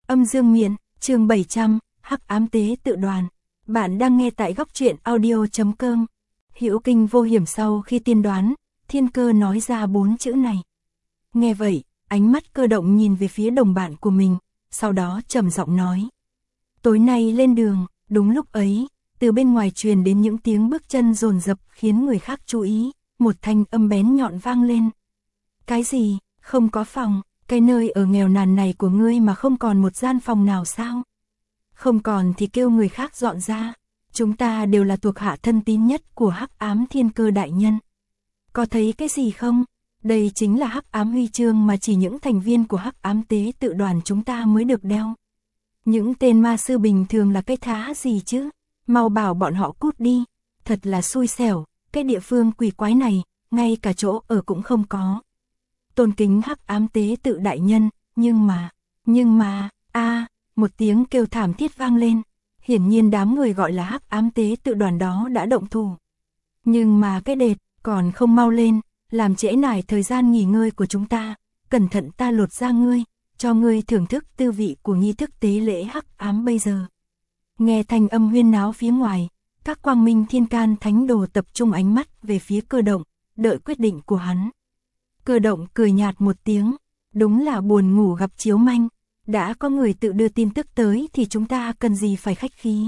Âm dương miện, chương 700, Hắc ám tế tự đoàn. Bạn đang nghe tại góc truyện audio.com. Hữu kinh vô hiểm. Sau khi tiên đoán, Thiên Cơ nói ra 4 chữ này. Nghe vậy, ánh mắt Cơ Động nhìn về phía đồng bạn của mình, sau đó trầm giọng nói. Tối nay lên đường. Đúng lúc ấy, từ bên ngoài truyền đến những tiếng bước chân dồn dập khiến người khác chú ý, một thanh âm bén nhọn vang lên. Cái gì, không có phòng, cái nơi ở nghèo nàn này của ngươi mà không còn một gian phòng nào sao? Không còn thì kêu người khác dọn ra, chúng ta đều là thuộc hạ thân tín nhất của Hắc ám Thiên Cơ đại nhân. Có thấy cái gì không? Đây chính là Hắc ám huy chương mà chỉ những thành viên của Hắc ám tế tự đoàn chúng ta mới được đeo. Những tên ma sư bình thường là cái thá gì chứ? Mau bảo bọn họ cút đi. Thật là xui xẻo, cái địa phương quỷ quái này, ngay cả chỗ ở cũng không có. Tôn kính Hắc ám tế tự đại nhân, nhưng mà, một tiếng kêu thảm thiết vang lên. Hiển nhiên đám người gọi là Hắc ám tế tự đoàn đó đã động thủ. Nhưng mà cái đệt, còn không mau lên, làm trễ nải thời gian nghỉ ngơi của chúng ta. Cẩn thận ta lột ra ngươi, cho ngươi thưởng thức tư vị của nghi thức tế lễ Hắc ám bây giờ. Nghe thanh âm huyên náo phía ngoài, các quang minh thiên can thánh đồ tập trung ánh mắt về phía Cơ Động, đợi quyết định của hắn. Cơ Động cười nhạt một tiếng, đúng là buồn ngủ gặp chiếu manh, đã có người tự đưa tin tức tới thì chúng ta cần gì phải khách khí.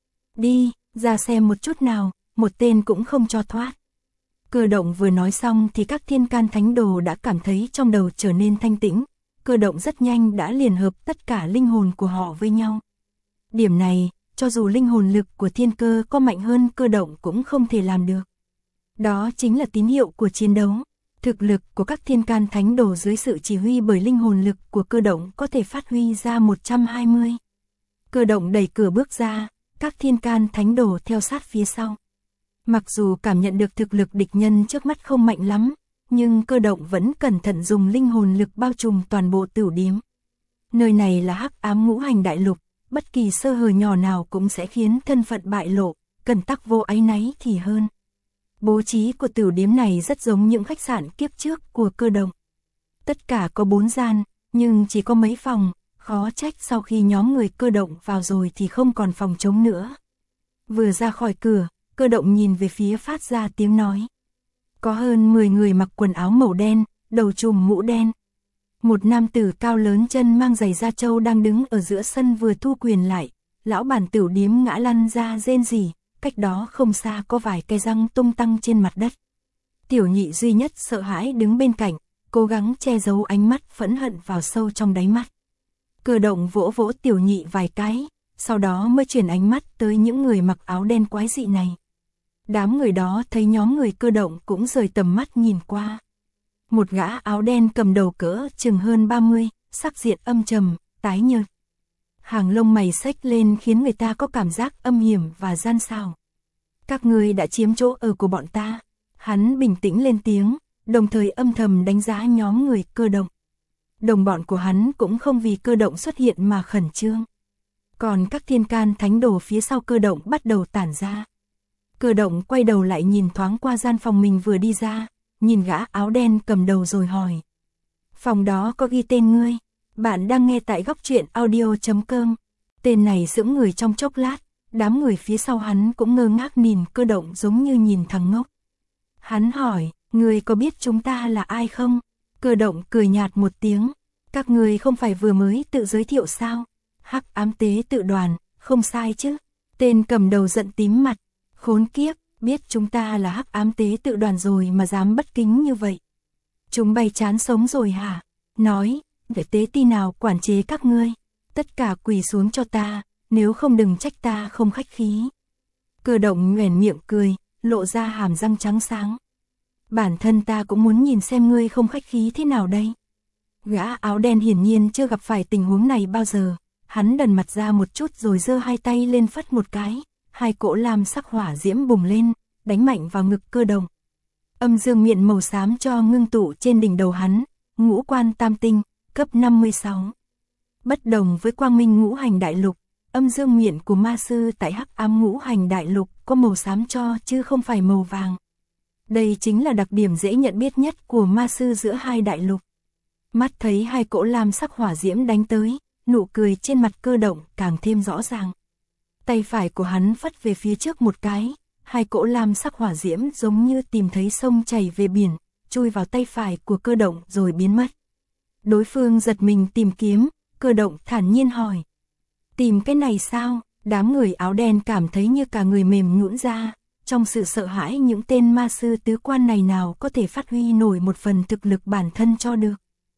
Đi, ra xem một chút nào, một tên cũng không cho thoát. Cơ Động vừa nói xong thì các thiên can thánh đồ đã cảm thấy trong đầu trở nên thanh tĩnh, Cơ Động rất nhanh đã liền hợp tất cả linh hồn của họ với nhau. Điểm này, cho dù linh hồn lực của Thiên Cơ có mạnh hơn Cơ Động cũng không thể làm được. Đó chính là tín hiệu của chiến đấu. Thực lực của các thiên can thánh đồ dưới sự chỉ huy bởi linh hồn lực của Cơ Động có thể phát huy ra 120. Cơ Động đẩy cửa bước ra, các thiên can thánh đồ theo sát phía sau. Mặc dù cảm nhận được thực lực địch nhân trước mắt không mạnh lắm, nhưng Cơ Động vẫn cẩn thận dùng linh hồn lực bao trùm toàn bộ tửu điếm. Nơi này là Hắc ám ngũ hành đại lục, bất kỳ sơ hở nhỏ nào cũng sẽ khiến thân phận bại lộ, cần tắc vô áy náy thì hơn. Bố trí của tửu điếm này rất giống những khách sạn kiếp trước của Cơ Động. Tất cả có 4 gian, nhưng chỉ có mấy phòng, khó trách sau khi nhóm người Cơ Động vào rồi thì không còn phòng trống nữa. Vừa ra khỏi cửa, Cơ Động nhìn về phía phát ra tiếng nói. Có hơn 10 người mặc quần áo màu đen, đầu trùm mũ đen. Một nam tử cao lớn chân mang giày da trâu đang đứng ở giữa sân vừa thu quyền lại, lão bản tửu điếm ngã lăn ra rên rỉ. Cách đó không xa có vài cái răng tung tăng trên mặt đất. Tiểu Nhị duy nhất sợ hãi đứng bên cạnh, cố gắng che giấu ánh mắt phẫn hận vào sâu trong đáy mắt. Cơ Động vỗ vỗ Tiểu Nhị vài cái, sau đó mới chuyển ánh mắt tới những người mặc áo đen quái dị này. Đám người đó thấy nhóm người Cơ Động cũng rời tầm mắt nhìn qua. Một gã áo đen cầm đầu cỡ chừng hơn 30, sắc diện âm trầm, tái nhợt. Hàng lông mày xếch lên khiến người ta có cảm giác âm hiểm và gian xảo. Các ngươi đã chiếm chỗ ở của bọn ta. Hắn bình tĩnh lên tiếng, đồng thời âm thầm đánh giá nhóm người Cơ Động. Đồng bọn của hắn cũng không vì Cơ Động xuất hiện mà khẩn trương. Còn các thiên can thánh đồ phía sau Cơ Động bắt đầu tản ra. Cơ Động quay đầu lại nhìn thoáng qua gian phòng mình vừa đi ra, nhìn gã áo đen cầm đầu rồi hỏi. Phòng đó có ghi tên ngươi? Bạn đang nghe tại góc truyện audio.com. Tên này sững người trong chốc lát, đám người phía sau hắn cũng ngơ ngác nhìn Cơ Động giống như nhìn thằng ngốc. Hắn hỏi, ngươi có biết chúng ta là ai không? Cơ Động cười nhạt một tiếng, các ngươi không phải vừa mới tự giới thiệu sao? Hắc ám tế tự đoàn, không sai chứ? Tên cầm đầu giận tím mặt, khốn kiếp, biết chúng ta là Hắc ám tế tự đoàn rồi mà dám bất kính như vậy. Chúng bay chán sống rồi hả? Nói, để tế ti nào quản chế các ngươi, tất cả quỳ xuống cho ta, nếu không đừng trách ta không khách khí. Cơ Động nhoẻn miệng cười, lộ ra hàm răng trắng sáng. Bản thân ta cũng muốn nhìn xem ngươi không khách khí thế nào đây. Gã áo đen hiển nhiên chưa gặp phải tình huống này bao giờ, hắn đần mặt ra một chút rồi giơ hai tay lên phất một cái, hai cỗ lam sắc hỏa diễm bùng lên, đánh mạnh vào ngực Cơ Động. Âm dương miện màu xám cho ngưng tụ trên đỉnh đầu hắn, ngũ quan tam tinh, cấp 56. Bất đồng với quang minh ngũ hành đại lục, âm dương miện của ma sư tại Hắc ám ngũ hành đại lục có màu xám cho chứ không phải màu vàng. Đây chính là đặc điểm dễ nhận biết nhất của ma sư giữa hai đại lục. Mắt thấy hai cỗ lam sắc hỏa diễm đánh tới, nụ cười trên mặt Cơ Động càng thêm rõ ràng. Tay phải của hắn phất về phía trước một cái, hai cỗ lam sắc hỏa diễm giống như tìm thấy sông chảy về biển, chui vào tay phải của Cơ Động rồi biến mất. Đối phương giật mình tìm kiếm, Cơ Động thản nhiên hỏi. Tìm cái này sao? Đám người áo đen cảm thấy như cả người mềm nhũn ra, trong sự sợ hãi những tên ma sư tứ quan này nào có thể phát huy nổi một phần thực lực bản thân cho được.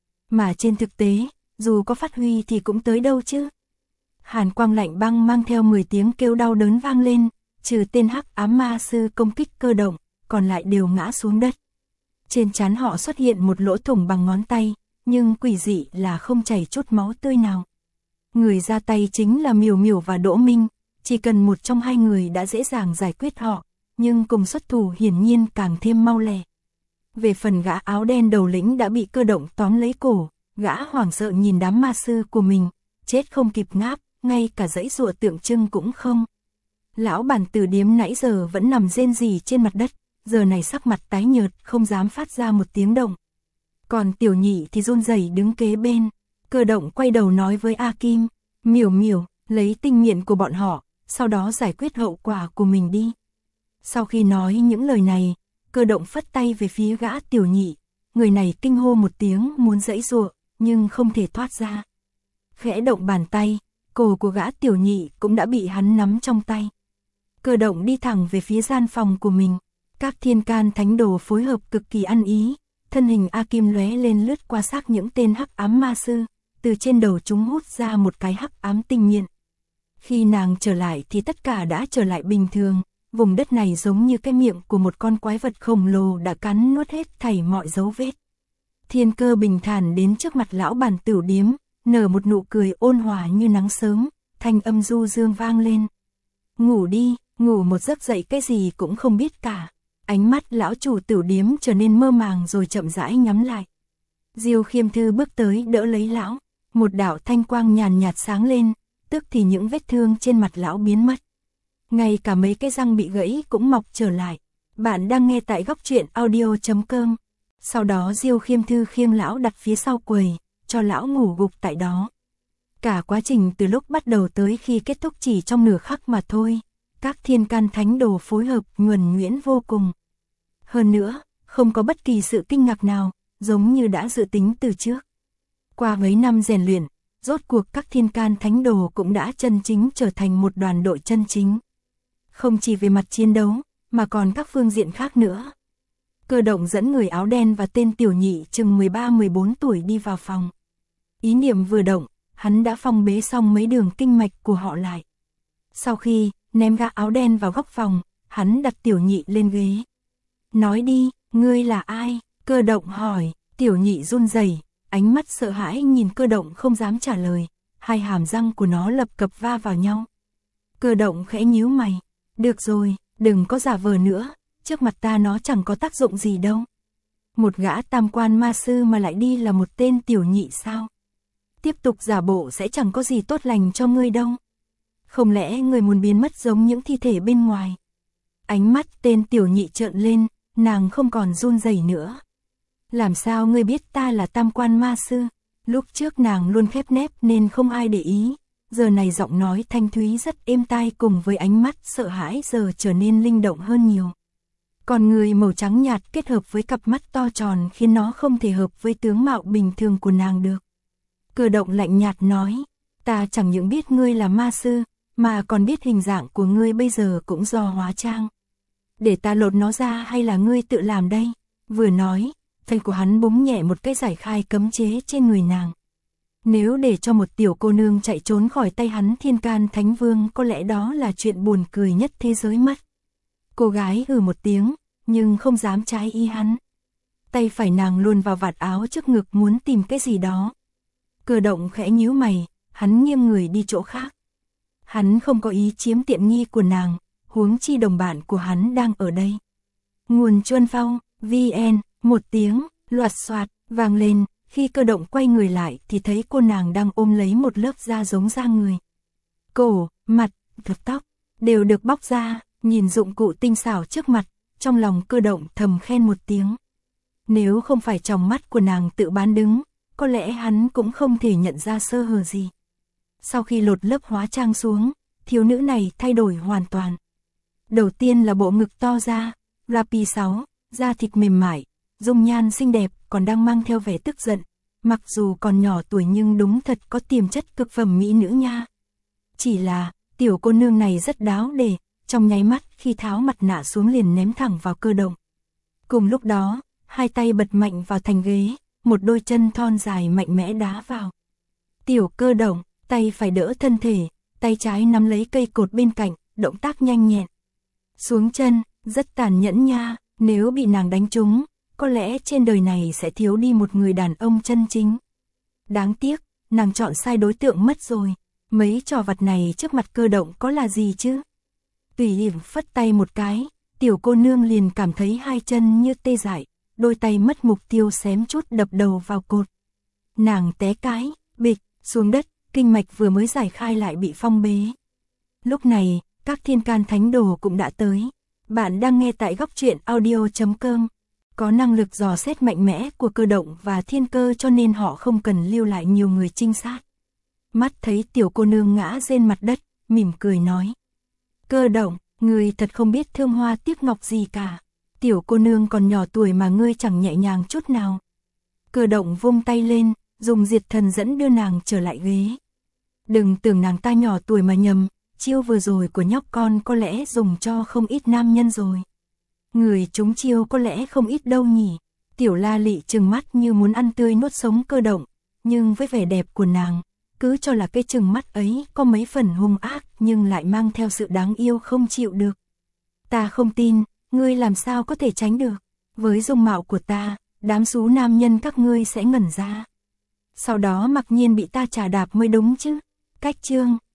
Mà trên thực tế, dù có phát huy thì cũng tới đâu chứ. Hàn quang lạnh băng mang theo 10 tiếng kêu đau đớn vang lên, trừ tên hắc ám ma sư công kích Cơ Động, còn lại đều ngã xuống đất. Trên trán họ xuất hiện một lỗ thủng bằng ngón tay, nhưng quỷ dị là không chảy chút máu tươi nào. Người ra tay chính là Miểu Miểu và Đỗ Minh, chỉ cần một trong hai người đã dễ dàng giải quyết họ, nhưng cùng xuất thủ hiển nhiên càng thêm mau lẹ. Về phần gã áo đen đầu lĩnh đã bị Cơ Động tóm lấy cổ, gã hoảng sợ nhìn đám ma sư của mình, chết không kịp ngáp, ngay cả giãy giụa tượng trưng cũng không. Lão bản Tử Điếm nãy giờ vẫn nằm rên rỉ trên mặt đất, giờ này sắc mặt tái nhợt không dám phát ra một tiếng động. Còn Tiểu Nhị thì run rẩy đứng kế bên. Cơ Động quay đầu nói với A Kim, Miểu Miểu, lấy tinh nghiện của bọn họ, sau đó giải quyết hậu quả của mình đi. Sau khi nói những lời này, Cơ Động phất tay về phía gã Tiểu Nhị, người này kinh hô một tiếng muốn giãy giụa, nhưng không thể thoát ra. Khẽ động bàn tay, cổ của gã Tiểu Nhị cũng đã bị hắn nắm trong tay. Cơ Động đi thẳng về phía gian phòng của mình, các thiên can thánh đồ phối hợp cực kỳ ăn ý, thân hình A Kim lóe lên lướt qua xác những tên hắc ám ma sư, từ trên đầu chúng hút ra một cái hắc ám tinh nghiện. Khi nàng trở lại thì tất cả đã trở lại bình thường, vùng đất này giống như cái miệng của một con quái vật khổng lồ đã cắn nuốt hết thảy mọi dấu vết. Thiên Cơ bình thản đến trước mặt lão bản Tửu Điếm, nở một nụ cười ôn hòa như nắng sớm, thanh âm du dương vang lên. Ngủ đi, ngủ một giấc dậy cái gì cũng không biết cả. Ánh mắt lão chủ Tửu Điếm trở nên mơ màng rồi chậm rãi nhắm lại. Diêu Khiêm Thư bước tới đỡ lấy lão, một đạo thanh quang nhàn nhạt sáng lên, tức thì những vết thương trên mặt lão biến mất. Ngay cả mấy cái răng bị gãy cũng mọc trở lại. Bạn đang nghe tại góc truyện audio.com. Sau đó Diêu Khiêm Thư khiêng lão đặt phía sau quầy, cho lão ngủ gục tại đó. Cả quá trình từ lúc bắt đầu tới khi kết thúc chỉ trong nửa khắc mà thôi, các thiên can thánh đồ phối hợp nhuần nhuyễn vô cùng. Hơn nữa, không có bất kỳ sự kinh ngạc nào, giống như đã dự tính từ trước. Qua mấy năm rèn luyện, rốt cuộc các thiên can thánh đồ cũng đã chân chính trở thành một đoàn đội chân chính. Không chỉ về mặt chiến đấu, mà còn các phương diện khác nữa. Cơ Động dẫn người áo đen và tên Tiểu Nhị chừng 13-14 tuổi đi vào phòng. Ý niệm vừa động, hắn đã phong bế xong mấy đường kinh mạch của họ lại. Sau khi ném gã áo đen vào góc phòng, hắn đặt Tiểu Nhị lên ghế. Nói đi, ngươi là ai? Cơ Động hỏi. Tiểu Nhị run rẩy, ánh mắt sợ hãi nhìn Cơ Động không dám trả lời, hai hàm răng của nó lập cập va vào nhau. Cơ Động khẽ nhíu mày, được rồi, đừng có giả vờ nữa, trước mặt ta nó chẳng có tác dụng gì đâu. Một gã tam quan ma sư mà lại đi là một tên Tiểu Nhị sao? Tiếp tục giả bộ sẽ chẳng có gì tốt lành cho ngươi đâu. Không lẽ ngươi muốn biến mất giống những thi thể bên ngoài? Ánh mắt tên Tiểu Nhị trợn lên, nàng không còn run rẩy nữa. Làm sao ngươi biết ta là tam quan ma sư? Lúc trước nàng luôn khép nép nên không ai để ý, giờ này giọng nói thanh thúy rất êm tai cùng với ánh mắt sợ hãi giờ trở nên linh động hơn nhiều. Còn người màu trắng nhạt kết hợp với cặp mắt to tròn khiến nó không thể hợp với tướng mạo bình thường của nàng được. Cơ Động lạnh nhạt nói, ta chẳng những biết ngươi là ma sư, mà còn biết hình dạng của ngươi bây giờ cũng do hóa trang. Để ta lột nó ra hay là ngươi tự làm đây? Vừa nói, tay của hắn búng nhẹ một cái giải khai cấm chế trên người nàng. Nếu để cho một tiểu cô nương chạy trốn khỏi tay hắn thiên can thánh vương có lẽ đó là chuyện buồn cười nhất thế giới mất. Cô gái một tiếng, nhưng không dám trái ý hắn. Tay phải nàng luồn vào vạt áo trước ngực muốn tìm cái gì đó. Cơ Động khẽ nhíu mày, hắn nghiêng người đi chỗ khác. Hắn không có ý chiếm tiện nghi của nàng, huống chi đồng bạn của hắn đang ở đây. Nguồn Chuân Phao, VN, một tiếng, loạt xoạt, vang lên, khi Cơ Động quay người lại thì thấy cô nàng đang ôm lấy một lớp da giống da người. Cổ, mặt, tóc, đều được bóc ra, nhìn dụng cụ tinh xảo trước mặt, trong lòng Cơ Động thầm khen một tiếng. Nếu không phải tròng mắt của nàng tự bán đứng, có lẽ hắn cũng không thể nhận ra sơ hở gì. Sau khi lột lớp hóa trang xuống, thiếu nữ này thay đổi hoàn toàn. Đầu tiên là bộ ngực to ra, Rapi 6, da thịt mềm mại, dung nhan xinh đẹp còn đang mang theo vẻ tức giận. Mặc dù còn nhỏ tuổi nhưng đúng thật có tiềm chất cực phẩm mỹ nữ nha. Chỉ là, tiểu cô nương này rất đáo để, trong nháy mắt khi tháo mặt nạ xuống liền ném thẳng vào Cơ Động. Cùng lúc đó, hai tay bật mạnh vào thành ghế, một đôi chân thon dài mạnh mẽ đá vào. Tiểu Cơ Động, tay phải đỡ thân thể, tay trái nắm lấy cây cột bên cạnh, động tác nhanh nhẹn. Xuống chân, rất tàn nhẫn nha, nếu bị nàng đánh trúng, có lẽ trên đời này sẽ thiếu đi một người đàn ông chân chính. Đáng tiếc, nàng chọn sai đối tượng mất rồi, mấy trò vặt này trước mặt Cơ Động có là gì chứ? Tùy Hiểm phất tay một cái, tiểu cô nương liền cảm thấy hai chân như tê dại, đôi tay mất mục tiêu xém chút đập đầu vào cột. Nàng té cái, bịch, xuống đất, kinh mạch vừa mới giải khai lại bị phong bế. Lúc này, các thiên can thánh đồ cũng đã tới. Bạn đang nghe tại góc truyện audio.com. Có năng lực dò xét mạnh mẽ của Cơ Động và Thiên Cơ cho nên họ không cần lưu lại nhiều người trinh sát. Mắt thấy tiểu cô nương ngã trên mặt đất, mỉm cười nói. Cơ Động, ngươi thật không biết thương hoa tiếc ngọc gì cả. Tiểu cô nương còn nhỏ tuổi mà ngươi chẳng nhẹ nhàng chút nào. Cơ Động vung tay lên, dùng diệt thần dẫn đưa nàng trở lại ghế. Đừng tưởng nàng ta nhỏ tuổi mà nhầm, chiêu vừa rồi của nhóc con có lẽ dùng cho không ít nam nhân rồi. Người trúng chiêu có lẽ không ít đâu nhỉ. Tiểu La Lị trừng mắt như muốn ăn tươi nuốt sống Cơ Động, nhưng với vẻ đẹp của nàng, cứ cho là cái trừng mắt ấy có mấy phần hung ác nhưng lại mang theo sự đáng yêu không chịu được. Ta không tin, ngươi làm sao có thể tránh được. Với dung mạo của ta, đám sú nam nhân các ngươi sẽ ngẩn ra. Sau đó mặc nhiên bị ta chà đạp mới đúng chứ. Cách chương,